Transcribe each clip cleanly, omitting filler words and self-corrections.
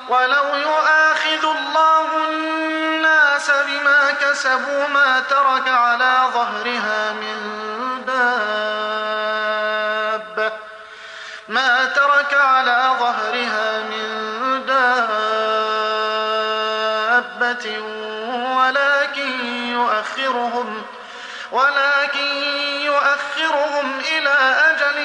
ولو يؤاخذ الله الناس بما كسبوا ما ترك على ظهرها من دابة ولكن يؤخرهم إلى أجل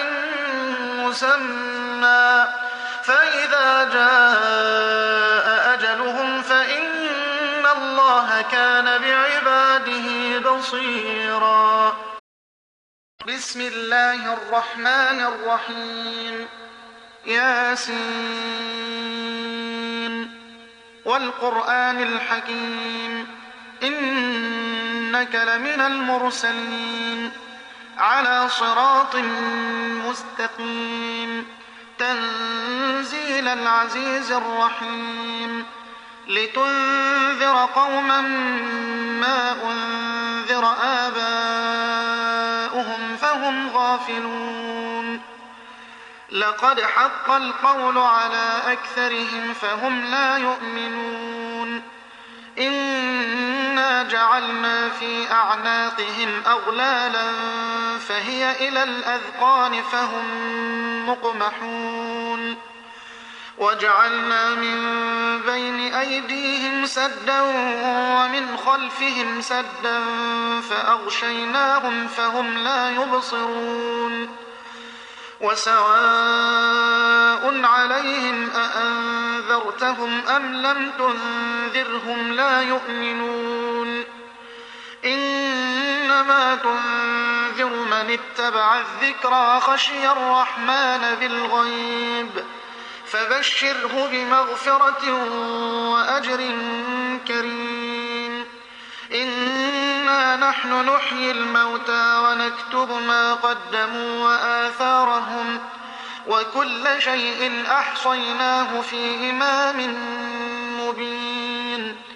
مسمى فإذا جاء أجلهم فإن الله كان بعباده بصيرا. بسم الله الرحمن الرحيم. ياسين والقرآن الحكيم إنك لمن المرسلين على صراط مستقيم تنزيل العزيز الرحيم لتنذر قوما ما أنذر آباؤهم فهم غافلون لقد حق القول على أكثرهم فهم لا يؤمنون إنا جعلنا في أعناقهم أغلالا فهي إلى الأذقان فهم مقمحون وجعلنا من بين أيديهم سدا ومن خلفهم سدا فأغشيناهم فهم لا يبصرون وسواء عليهم أأنذرتهم أم لم تنذرهم لا يؤمنون إنما تنذر من اتبع الذكرى خشي الرحمن بالغيب فبشره بمغفرة وأجر كريم إنا نحن نحيي الموتى ونكتب ما قدموا وآثارهم وكل شيء أحصيناه في إمام مبين